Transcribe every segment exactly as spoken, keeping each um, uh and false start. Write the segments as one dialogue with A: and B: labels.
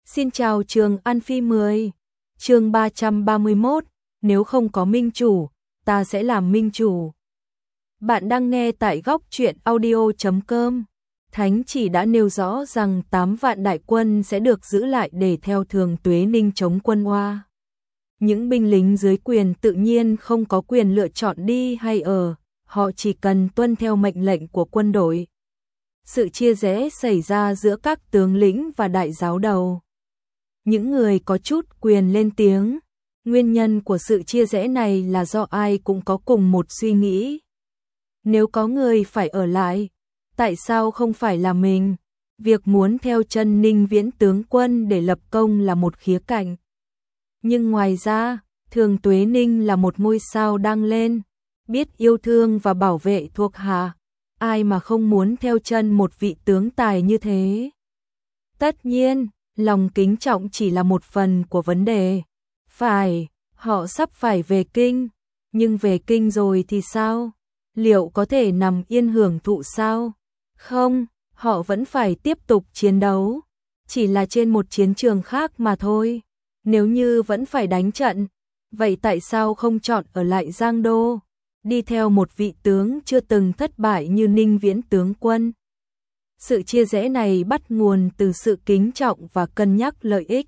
A: Xin chào Trường An Phi mười. Chương ba trăm ba mươi mốt, nếu không có minh chủ, ta sẽ làm minh chủ. Bạn đang nghe tại góc truyện audio chấm com. Thánh chỉ đã nêu rõ rằng tám vạn đại quân sẽ được giữ lại để theo Thường Tuế Ninh chống quân Oa. Những binh lính dưới quyền tự nhiên không có quyền lựa chọn đi hay ở, họ chỉ cần tuân theo mệnh lệnh của quân đội. Sự chia rẽ xảy ra giữa các tướng lĩnh và đại giáo đầu. Những người có chút quyền lên tiếng. Nguyên nhân của sự chia rẽ này là do ai cũng có cùng một suy nghĩ. Nếu có người phải ở lại, tại sao không phải là mình? Việc muốn theo chân Ninh Viễn tướng quân để lập công là một khía cạnh. Nhưng ngoài ra, Thường Tuế Ninh là một ngôi sao đang lên, biết yêu thương và bảo vệ thuộc hạ. Ai mà không muốn theo chân một vị tướng tài như thế? Tất nhiên, lòng kính trọng chỉ là một phần của vấn đề. Phải, họ sắp phải về kinh, nhưng về kinh rồi thì sao? Liệu có thể nằm yên hưởng thụ sao? Không, họ vẫn phải tiếp tục chiến đấu, chỉ là trên một chiến trường khác mà thôi. Nếu như vẫn phải đánh trận, vậy tại sao không chọn ở lại Giang Đô, đi theo một vị tướng chưa từng thất bại như Ninh Viễn tướng quân? Sự chia rẽ này bắt nguồn từ sự kính trọng và cân nhắc lợi ích.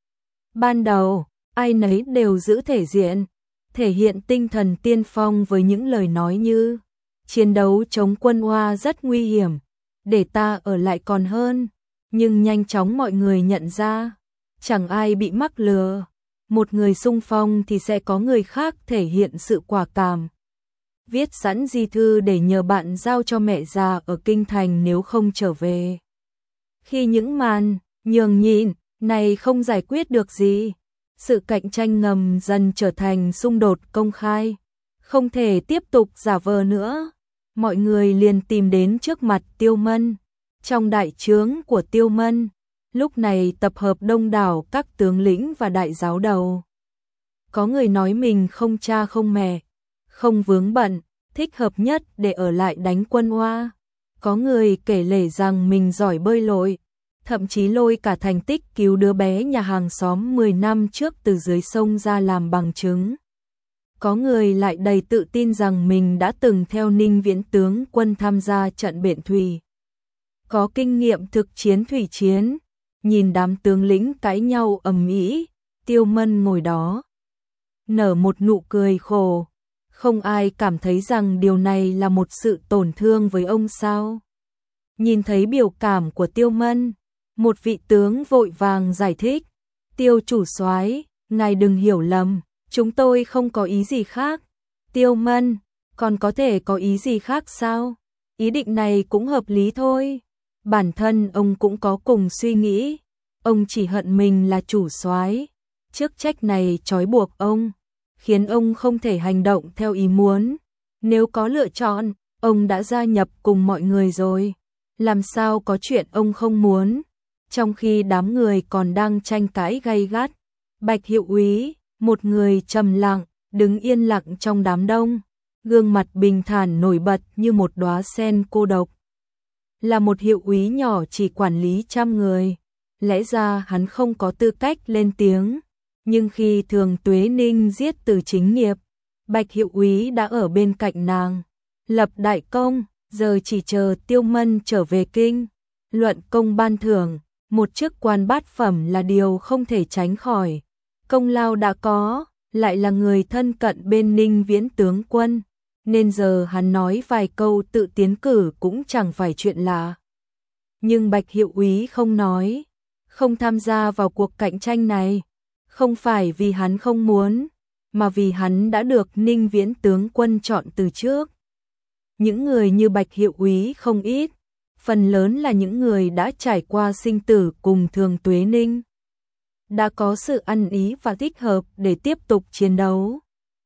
A: Ban đầu, ai nấy đều giữ thể diện, thể hiện tinh thần tiên phong với những lời nói như: chiến đấu chống quân Oa rất nguy hiểm, để ta ở lại còn hơn. Nhưng nhanh chóng mọi người nhận ra, chẳng ai bị mắc lừa. Một người xung phong thì sẽ có người khác thể hiện sự quả cảm, viết sẵn di thư để nhờ bạn giao cho mẹ già ở kinh thành nếu không trở về. Khi những màn nhường nhịn này không giải quyết được gì, sự cạnh tranh ngầm dần trở thành xung đột công khai, không thể tiếp tục giả vờ nữa. Mọi người liền tìm đến trước mặt Tiêu Mân. Trong đại trướng của Tiêu Mân, lúc này tập hợp đông đảo các tướng lĩnh và đại giáo đầu. Có người nói mình không cha không mẹ, không vướng bận, thích hợp nhất để ở lại đánh quân Oa. Có người kể lể rằng mình giỏi bơi lội, thậm chí lôi cả thành tích cứu đứa bé nhà hàng xóm mười năm trước từ dưới sông ra làm bằng chứng. Có người lại đầy tự tin rằng mình đã từng theo Ninh Viễn tướng quân tham gia trận Biện Thủy, có kinh nghiệm thực chiến thủy chiến. Nhìn đám tướng lĩnh cãi nhau ầm ĩ, Tiêu Mân ngồi đó nở một nụ cười khổ. Không ai cảm thấy rằng điều này là một sự tổn thương với ông sao? Nhìn thấy biểu cảm của Tiêu Mân, một vị tướng vội vàng giải thích: Tiêu chủ soái, ngài đừng hiểu lầm, chúng tôi không có ý gì khác. Tiêu Mân, còn có thể có ý gì khác sao? Ý định này cũng hợp lý thôi. Bản thân ông cũng có cùng suy nghĩ, ông chỉ hận mình là chủ soái, chức trách này trói buộc ông, khiến ông không thể hành động theo ý muốn. Nếu có lựa chọn, ông đã gia nhập cùng mọi người rồi, làm sao có chuyện ông không muốn? Trong khi đám người còn đang tranh cãi gay gắt, Bạch Hiệu Úy, một người trầm lặng, đứng yên lặng trong đám đông, gương mặt bình thản nổi bật như một đóa sen cô độc. Là một hiệu úy nhỏ chỉ quản lý trăm người, lẽ ra hắn không có tư cách lên tiếng. Nhưng khi Thường Tuế Ninh giết Từ Chính Nghiệp, Bạch Hiệu Úy đã ở bên cạnh nàng, lập đại công, giờ chỉ chờ Tiêu Mân trở về kinh, luận công ban thưởng. Một chức quan bát phẩm là điều không thể tránh khỏi. Công lao đã có, lại là người thân cận bên Ninh Viễn tướng quân, nên giờ hắn nói vài câu tự tiến cử cũng chẳng phải chuyện lạ. Nhưng Bạch Hiệu Úy không nói, không tham gia vào cuộc cạnh tranh này, không phải vì hắn không muốn, mà vì hắn đã được Ninh Viễn tướng quân chọn từ trước. Những người như Bạch Hiệu Úy không ít, phần lớn là những người đã trải qua sinh tử cùng Thường Tuế Ninh, đã có sự ăn ý và thích hợp để tiếp tục chiến đấu.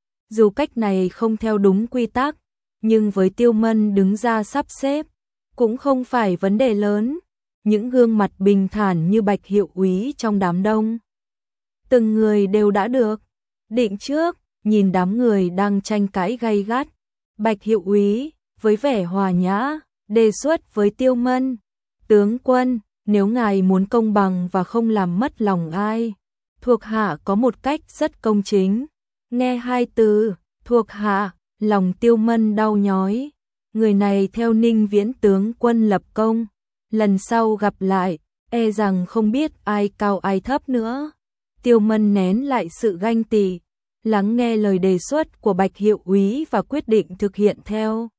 A: Dù cách này không theo đúng quy tắc, nhưng với Tiêu Mân đứng ra sắp xếp, cũng không phải vấn đề lớn. Những gương mặt bình thản như Bạch Hiệu Úy trong đám đông, từng người đều đã được định trước. Nhìn đám người đang tranh cãi gay gắt, Bạch Hiệu Úy với vẻ hòa nhã đề xuất với Tiêu Mân: tướng quân, nếu ngài muốn công bằng và không làm mất lòng ai, thuộc hạ có một cách rất công chính. Nghe hai từ, thuộc hạ, lòng Tiêu Mân đau nhói. Người này theo Ninh Viễn tướng quân lập công, lần sau gặp lại, e rằng không biết ai cao ai thấp nữa. Tiêu Mân nén lại sự ganh tị, lắng nghe lời đề xuất của Bạch hiệu úy và quyết định thực hiện theo.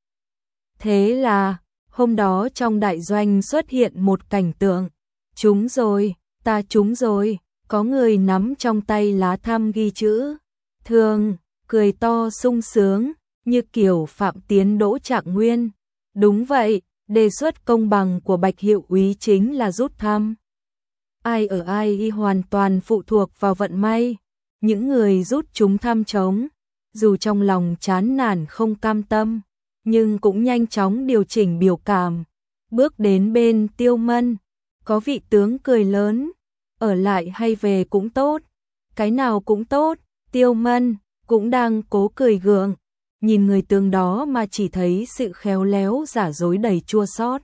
A: Thế là, hôm đó trong đại doanh xuất hiện một cảnh tượng. Trúng rồi, ta trúng rồi, có người nắm trong tay lá thăm ghi chữ Thường, cười to sung sướng, như kiểu Phạm Tiến đỗ Trạng Nguyên. Đúng vậy, đề xuất công bằng của Bạch hiệu úy chính là rút thăm. Ai ở ai y hoàn toàn phụ thuộc vào vận may. Những người rút chúng thăm trống, dù trong lòng chán nản không cam tâm, nhưng cũng nhanh chóng điều chỉnh biểu cảm, bước đến bên Tiêu Mân. Có vị tướng cười lớn, ở lại hay về cũng tốt, cái nào cũng tốt. Tiêu Mân cũng đang cố cười gượng, nhìn người tướng đó mà chỉ thấy sự khéo léo giả dối đầy chua xót.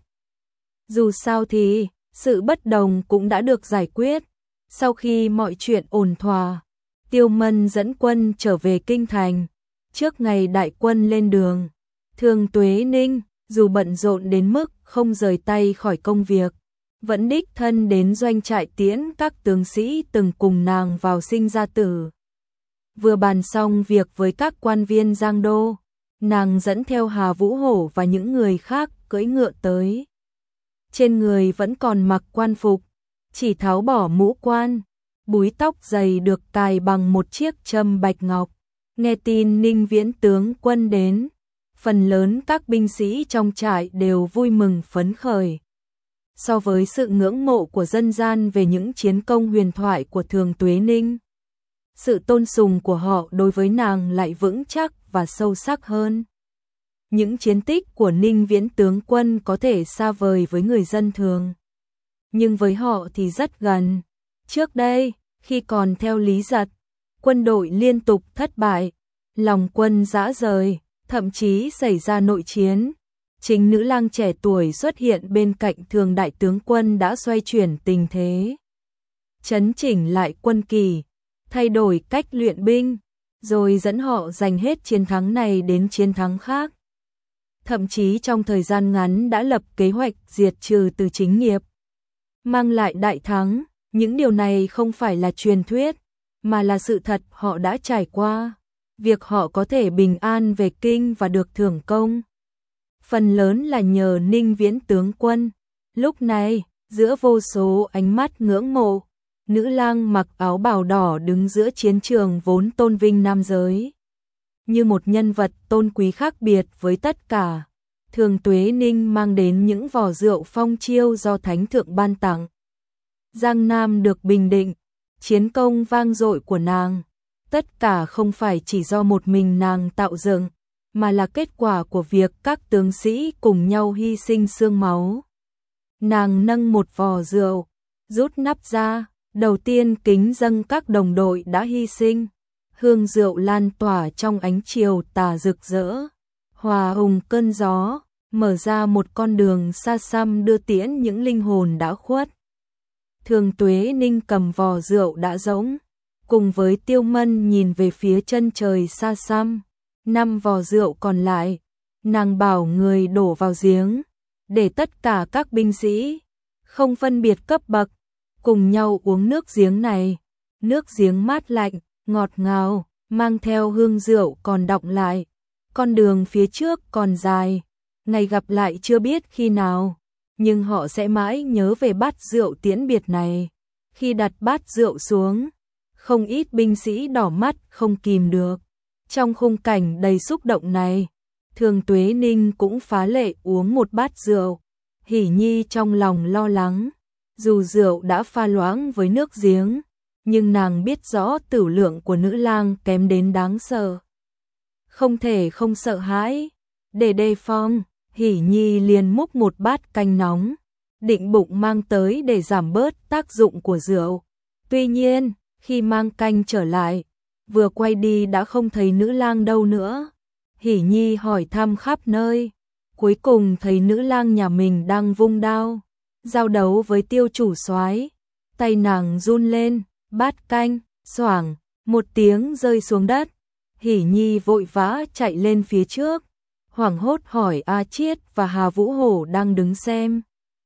A: Dù sao thì, sự bất đồng cũng đã được giải quyết. Sau khi mọi chuyện ổn thỏa, Tiêu Mân dẫn quân trở về kinh thành. Trước ngày đại quân lên đường, Thường Tuế Ninh, dù bận rộn đến mức không rời tay khỏi công việc, vẫn đích thân đến doanh trại tiễn các tướng sĩ từng cùng nàng vào sinh ra tử. Vừa bàn xong việc với các quan viên Giang Đô, nàng dẫn theo Hà Vũ Hổ và những người khác cưỡi ngựa tới. Trên người vẫn còn mặc quan phục, chỉ tháo bỏ mũ quan, búi tóc dày được cài bằng một chiếc châm bạch ngọc. Nghe tin Ninh Viễn tướng quân đến, phần lớn các binh sĩ trong trại đều vui mừng phấn khởi. So với sự ngưỡng mộ của dân gian về những chiến công huyền thoại của Thường Tuế Ninh, sự tôn sùng của họ đối với nàng lại vững chắc và sâu sắc hơn. Những chiến tích của Ninh Viễn tướng quân có thể xa vời với người dân thường, nhưng với họ thì rất gần. Trước đây, khi còn theo Lý Giật, quân đội liên tục thất bại, lòng quân rã rời, thậm chí xảy ra nội chiến. Chính nữ lang trẻ tuổi xuất hiện bên cạnh Thường đại tướng quân đã xoay chuyển tình thế, chấn chỉnh lại quân kỳ, thay đổi cách luyện binh, rồi dẫn họ giành hết chiến thắng này đến chiến thắng khác. Thậm chí trong thời gian ngắn đã lập kế hoạch diệt trừ từ chính nghiệp, mang lại đại thắng. Những điều này không phải là truyền thuyết, mà là sự thật họ đã trải qua. Việc họ có thể bình an về kinh và được thưởng công, phần lớn là nhờ Ninh Viễn tướng quân. Lúc này, giữa vô số ánh mắt ngưỡng mộ, nữ lang mặc áo bào đỏ đứng giữa chiến trường vốn tôn vinh nam giới, như một nhân vật tôn quý khác biệt với tất cả. Thường Tuế Ninh mang đến những vò rượu phong chiêu do Thánh Thượng ban tặng. Giang Nam được bình định, chiến công vang dội của nàng, tất cả không phải chỉ do một mình nàng tạo dựng, mà là kết quả của việc các tướng sĩ cùng nhau hy sinh xương máu. Nàng nâng một vò rượu, rút nắp ra, đầu tiên kính dâng các đồng đội đã hy sinh. Hương rượu lan tỏa trong ánh chiều tà rực rỡ, hòa hùng cơn gió, mở ra một con đường xa xăm đưa tiễn những linh hồn đã khuất. Thường Tuế Ninh cầm vò rượu đã rỗng, cùng với Tiêu Mân nhìn về phía chân trời xa xăm. Năm vò rượu còn lại, nàng bảo người đổ vào giếng, để tất cả các binh sĩ, không phân biệt cấp bậc, cùng nhau uống nước giếng này. Nước giếng mát lạnh, ngọt ngào, mang theo hương rượu còn đọng lại. Con đường phía trước còn dài, ngày gặp lại chưa biết khi nào, nhưng họ sẽ mãi nhớ về bát rượu tiễn biệt này. Khi đặt bát rượu xuống, không ít binh sĩ đỏ mắt không kìm được. Trong khung cảnh đầy xúc động này, Thường Tuế Ninh cũng phá lệ uống một bát rượu. Hỉ Nhi trong lòng lo lắng, dù rượu đã pha loãng với nước giếng, nhưng nàng biết rõ tửu lượng của nữ lang kém đến đáng sợ. Không thể không sợ hãi, để đề phòng, Hỉ Nhi liền múc một bát canh nóng, định bụng mang tới để giảm bớt tác dụng của rượu. Tuy nhiên, khi mang canh trở lại, vừa quay đi đã không thấy nữ lang đâu nữa. Hỉ Nhi hỏi thăm khắp nơi, cuối cùng thấy nữ lang nhà mình đang vung đao, giao đấu với Tiêu chủ soái. Tay nàng run lên, bát canh, xoảng, một tiếng rơi xuống đất. Hỉ Nhi vội vã chạy lên phía trước, hoảng hốt hỏi A Chiết và Hà Vũ Hổ đang đứng xem.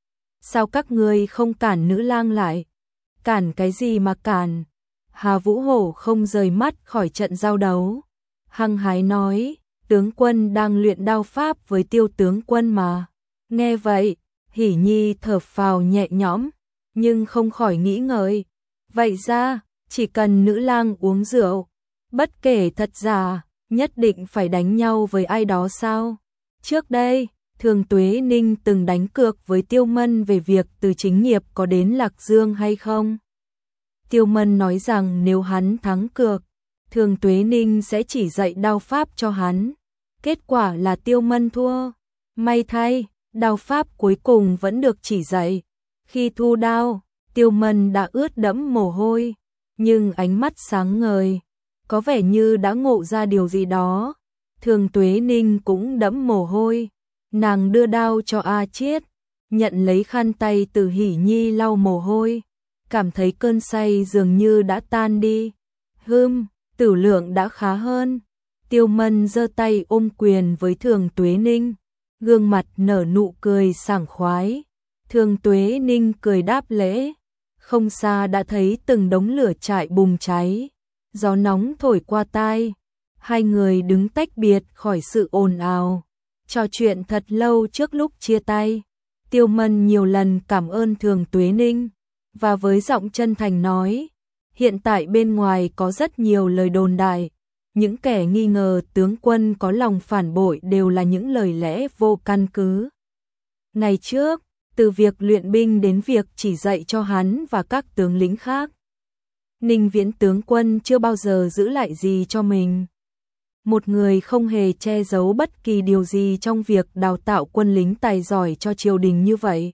A: Sao các ngươi không cản nữ lang lại? Cản cái gì mà cản? Hà Vũ Hổ không rời mắt khỏi trận giao đấu. Hăng hái nói, tướng quân đang luyện đao pháp với Tiêu tướng quân mà. Nghe vậy, Hỉ Nhi thở phào nhẹ nhõm, nhưng không khỏi nghĩ ngợi. Vậy ra, chỉ cần nữ lang uống rượu, bất kể thật giả, nhất định phải đánh nhau với ai đó sao? Trước đây, Thường Tuế Ninh từng đánh cược với Tiêu Mân về việc từ chính nghiệp có đến Lạc Dương hay không. Tiêu Mân nói rằng nếu hắn thắng cược, Thường Tuế Ninh sẽ chỉ dạy đao pháp cho hắn. Kết quả là Tiêu Mân thua. May thay, đao pháp cuối cùng vẫn được chỉ dạy. Khi thu đao, Tiêu Mân đã ướt đẫm mồ hôi, nhưng ánh mắt sáng ngời, có vẻ như đã ngộ ra điều gì đó. Thường Tuế Ninh cũng đẫm mồ hôi, nàng đưa đao cho A Chiết, nhận lấy khăn tay từ Hỉ Nhi lau mồ hôi, cảm thấy cơn say dường như đã tan đi. Hừm, Tử Lượng đã khá hơn. Tiêu Mân giơ tay ôm quyền với Thường Tuế Ninh, gương mặt nở nụ cười sảng khoái. Thường Tuế Ninh cười đáp lễ. Không xa đã thấy từng đống lửa trại bùng cháy, gió nóng thổi qua tai. Hai người đứng tách biệt khỏi sự ồn ào, trò chuyện thật lâu trước lúc chia tay. Tiêu Mân nhiều lần cảm ơn Thường Tuế Ninh, và với giọng chân thành nói, hiện tại bên ngoài có rất nhiều lời đồn đại, những kẻ nghi ngờ tướng quân có lòng phản bội đều là những lời lẽ vô căn cứ. Ngày trước, từ việc luyện binh đến việc chỉ dạy cho hắn và các tướng lĩnh khác, Ninh Viễn tướng quân chưa bao giờ giữ lại gì cho mình. Một người không hề che giấu bất kỳ điều gì trong việc đào tạo quân lính tài giỏi cho triều đình như vậy.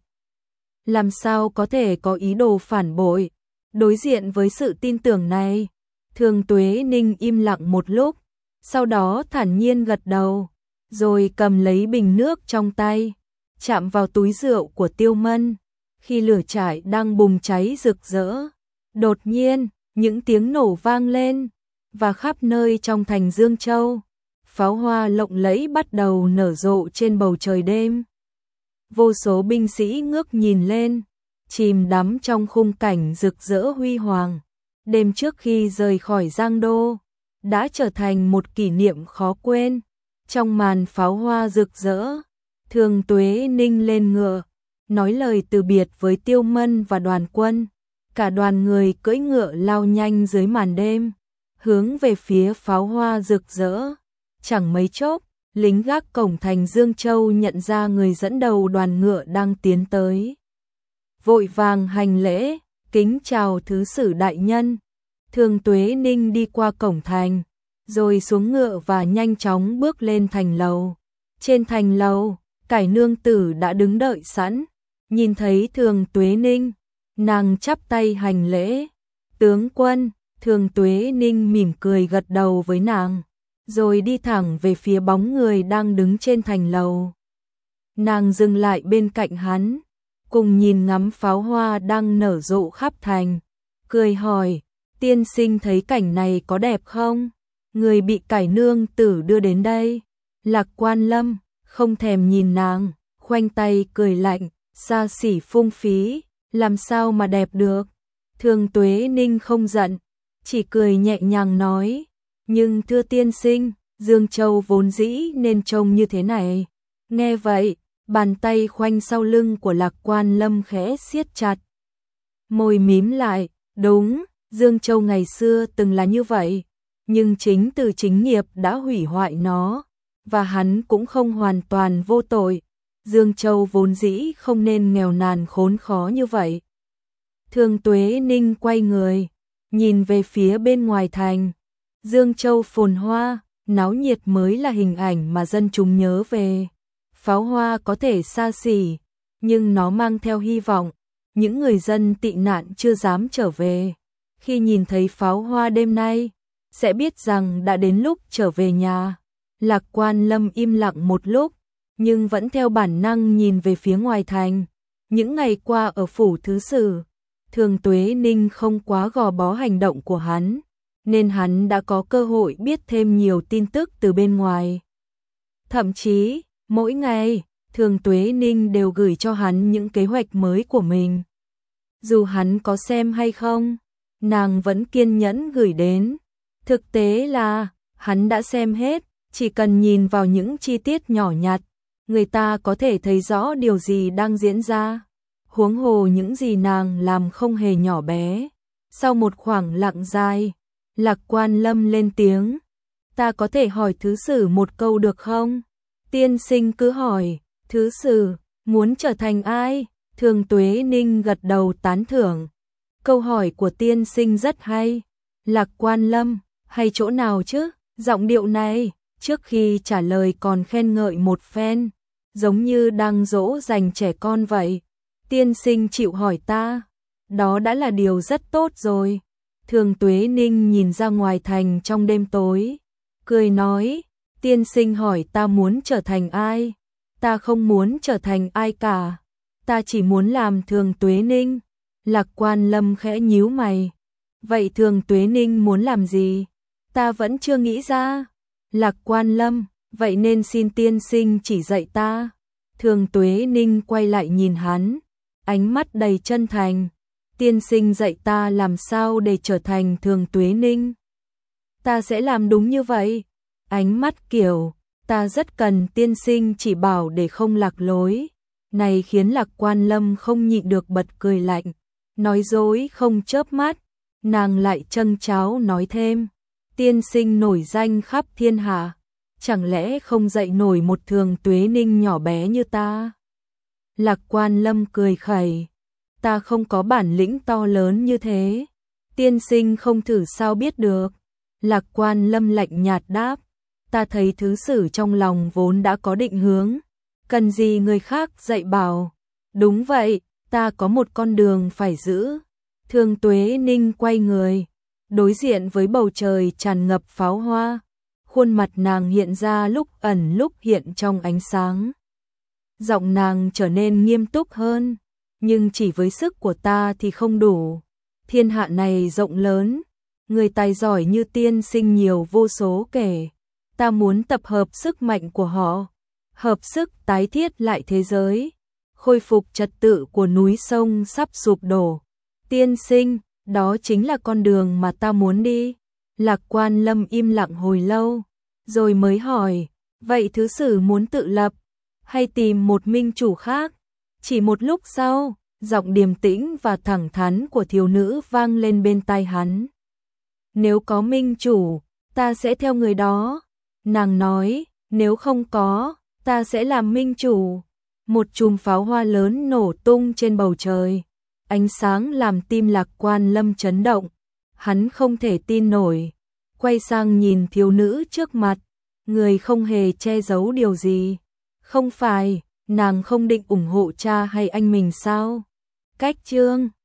A: Làm sao có thể có ý đồ phản bội? Đối diện với sự tin tưởng này, Thường Tuế Ninh im lặng một lúc, sau đó thản nhiên gật đầu, rồi cầm lấy bình nước trong tay, chạm vào túi rượu của Tiêu Mân. Khi lửa trại đang bùng cháy rực rỡ, đột nhiên, những tiếng nổ vang lên, và khắp nơi trong thành Dương Châu, pháo hoa lộng lẫy bắt đầu nở rộ trên bầu trời đêm. Vô số binh sĩ ngước nhìn lên, chìm đắm trong khung cảnh rực rỡ huy hoàng. Đêm trước khi rời khỏi Giang Đô, đã trở thành một kỷ niệm khó quên. Trong màn pháo hoa rực rỡ, Thường Tuế Ninh lên ngựa, nói lời từ biệt với Tiêu Mân và đoàn quân. Cả đoàn người cưỡi ngựa lao nhanh dưới màn đêm, hướng về phía pháo hoa rực rỡ. Chẳng mấy chốc, lính gác cổng thành Dương Châu nhận ra người dẫn đầu đoàn ngựa đang tiến tới. Vội vàng hành lễ, kính chào thứ sử đại nhân. Thường Tuế Ninh đi qua cổng thành, rồi xuống ngựa và nhanh chóng bước lên thành lầu. Trên thành lầu, Cải nương tử đã đứng đợi sẵn, nhìn thấy Thường Tuế Ninh, nàng chắp tay hành lễ. Tướng quân. Thường Tuế Ninh mỉm cười gật đầu với nàng, rồi đi thẳng về phía bóng người đang đứng trên thành lầu. Nàng dừng lại bên cạnh hắn, cùng nhìn ngắm pháo hoa đang nở rộ khắp thành, cười hỏi, tiên sinh thấy cảnh này có đẹp không? Người bị Cải nương tử đưa đến đây. Lạc Quan Lâm không thèm nhìn nàng, khoanh tay cười lạnh, xa xỉ phung phí, làm sao mà đẹp được? Thường Tuế Ninh không giận, chỉ cười nhẹ nhàng nói, nhưng thưa tiên sinh, Dương Châu vốn dĩ nên trông như thế này. Nghe vậy, bàn tay khoanh sau lưng của Lạc Quan Lâm khẽ siết chặt. Môi mím lại, đúng, Dương Châu ngày xưa từng là như vậy, nhưng chính từ chính nghiệp đã hủy hoại nó, và hắn cũng không hoàn toàn vô tội. Dương Châu vốn dĩ không nên nghèo nàn khốn khó như vậy. Thường Tuế Ninh quay người, nhìn về phía bên ngoài thành. Dương Châu phồn hoa, náo nhiệt mới là hình ảnh mà dân chúng nhớ về. Pháo hoa có thể xa xỉ, nhưng nó mang theo hy vọng. Những người dân tị nạn chưa dám trở về, khi nhìn thấy pháo hoa đêm nay, sẽ biết rằng đã đến lúc trở về nhà. Lạc Quan Lâm im lặng một lúc, nhưng vẫn theo bản năng nhìn về phía ngoài thành. Những ngày qua ở phủ thứ sử, Thường Tuế Ninh không quá gò bó hành động của hắn, nên hắn đã có cơ hội biết thêm nhiều tin tức từ bên ngoài. Thậm chí, mỗi ngày, Thường Tuế Ninh đều gửi cho hắn những kế hoạch mới của mình. Dù hắn có xem hay không, nàng vẫn kiên nhẫn gửi đến. Thực tế là, hắn đã xem hết, chỉ cần nhìn vào những chi tiết nhỏ nhặt, người ta có thể thấy rõ điều gì đang diễn ra. Huống hồ những gì nàng làm không hề nhỏ bé. Sau một khoảng lặng dài, Lạc Quan Lâm lên tiếng. Ta có thể hỏi thứ sử một câu được không? Tiên sinh cứ hỏi. Thứ sử, muốn trở thành ai? Thường Tuế Ninh gật đầu tán thưởng. Câu hỏi của tiên sinh rất hay. Lạc Quan Lâm, hay chỗ nào chứ? Giọng điệu này, trước khi trả lời còn khen ngợi một phen, giống như đang dỗ dành trẻ con vậy. Tiên sinh chịu hỏi ta, đó đã là điều rất tốt rồi. Thường Tuế Ninh nhìn ra ngoài thành trong đêm tối, cười nói, tiên sinh hỏi ta muốn trở thành ai? Ta không muốn trở thành ai cả, ta chỉ muốn làm Thường Tuế Ninh. Lạc Quan Lâm khẽ nhíu mày, vậy Thường Tuế Ninh muốn làm gì? Ta vẫn chưa nghĩ ra. Lạc Quan Lâm, vậy nên xin tiên sinh chỉ dạy ta. Thường Tuế Ninh quay lại nhìn hắn, ánh mắt đầy chân thành. Tiên sinh dạy ta làm sao để trở thành Thường Tuế Ninh. Ta sẽ làm đúng như vậy. Ánh mắt kiểu, ta rất cần tiên sinh chỉ bảo để không lạc lối. Này khiến Lạc Quan Lâm không nhịn được bật cười lạnh. Nói dối không chớp mắt, nàng lại châng cháo nói thêm. Tiên sinh nổi danh khắp thiên hạ, chẳng lẽ không dạy nổi một Thường Tuế Ninh nhỏ bé như ta? Lạc Quan Lâm cười khẩy, ta không có bản lĩnh to lớn như thế, tiên sinh không thử sao biết được. Lạc Quan Lâm lạnh nhạt đáp, ta thấy thứ sử trong lòng vốn đã có định hướng, cần gì người khác dạy bảo. Đúng vậy, ta có một con đường phải giữ. Thường Tuế Ninh quay người, đối diện với bầu trời tràn ngập pháo hoa, khuôn mặt nàng hiện ra lúc ẩn lúc hiện trong ánh sáng. Giọng nàng trở nên nghiêm túc hơn, nhưng chỉ với sức của ta thì không đủ. Thiên hạ này rộng lớn, người tài giỏi như tiên sinh nhiều vô số kể. Ta muốn tập hợp sức mạnh của họ, hợp sức tái thiết lại thế giới, khôi phục trật tự của núi sông sắp sụp đổ. Tiên sinh, đó chính là con đường mà ta muốn đi. Lạc Quan Lâm im lặng hồi lâu, rồi mới hỏi, vậy thứ sử muốn tự lập, hay tìm một minh chủ khác? Chỉ một lúc sau, giọng điềm tĩnh và thẳng thắn của thiếu nữ vang lên bên tai hắn. Nếu có minh chủ, ta sẽ theo người đó. Nàng nói, nếu không có, ta sẽ làm minh chủ. Một chùm pháo hoa lớn nổ tung trên bầu trời. Ánh sáng làm tim Lạc Quan Lâm chấn động. Hắn không thể tin nổi. Quay sang nhìn thiếu nữ trước mặt. Người không hề che giấu điều gì. Không phải, nàng không định ủng hộ cha hay anh mình sao? Cách chương